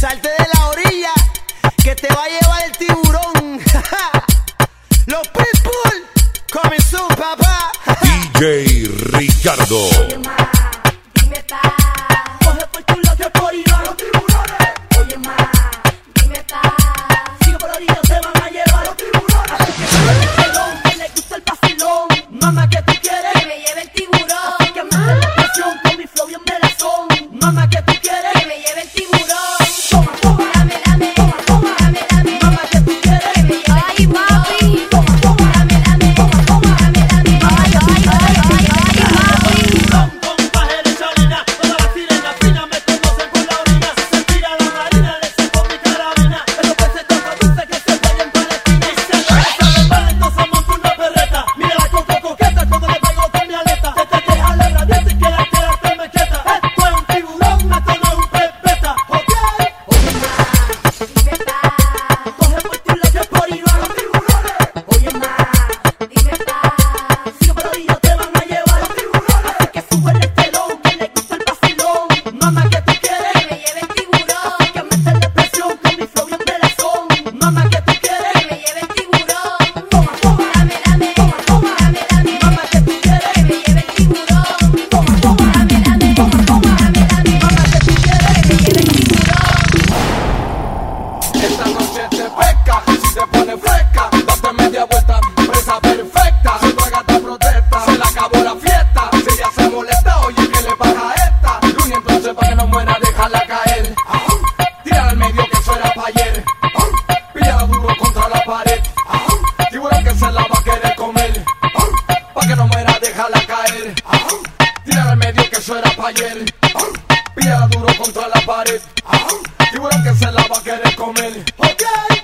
Salte de la orilla, que te va a llevar el tiburón. Los Pitbull, coming soon, papá. DJ Ricardo. Oye, ma, dime ta. Coge por tu lado que por ahí van los tiburones. Oye, ma, dime ta. Sigue por la orilla, te van a llevar los tiburones. Así que sube el pelón, que le gusta el vacilón. Mamá, ¿qué tú quieres? Que me lleve el tiburón. Así que mete la presión con mi flow bien melazón. Mamá, ¿qué tú quieres? Que me lleve el tiburón. Toma, toma, Dame, dame, toma, toma. dame, dame. Mamá, ¿qué tú quieres? Que me lleve el Ay, papi. Toma, toma, Dame, dame, toma, toma. dame, dame. Ay, ay, ay, ay, papi. Con paje de chalina, todas las sirenas finas me conocen por la orilla. Se tira la marina, le saco mi carabina. Pero que se toca dulce que se vayan para la esquina. Y se regresa de mar, entonces monto una perreta. Mira la coca coqueta, cuando le pego con mi aleta. Se te queja la radiante y quiere quedarte me quieta. Esto es un tiburón, esto no es un pez beta. ¿Ok? Oye, ma, dime ta. Coge por tu lado que por ahí van los tiburones. Oye, ma, dime ta. Sigue por la orilla, te van a llevar los tiburones. Así que sube el telón, que le gusta el vacilón. Mamá, ¿qué tú quieres? Que me lleve el tiburón. Que meterle presión con mi flow bien melazón. Mamá, ¿qué tú quieres? Que me lleve el tiburón. Toma, toma, Dame, dame, toma, toma. dame, dame. Mamá, ¿qué tú quieres? Que me lleve el tiburón. Toma, toma, Dame, dame, toma, toma. dame, dame. Mamá, ¿qué tú quieres? Que me lleve el tiburón. Esta noche te pesca, si te pone fresca, date media vuelta, presa perfecta. Si tu gata protesta, se le acabó la fiesta. Si ella se molesta, oye, que le pasa a esta. Luni, entonces pa' que no muera, déjala caer. Tira al medio que eso era pa' ayer. Píllala duro contra la pared. Tiburón que se la va a querer comer. Pa' que no muera, déjala caer. Tira al medio que eso era pa' ayer. Píllala duro contra la pared. Tiburón que se la va a querer comer. Ok.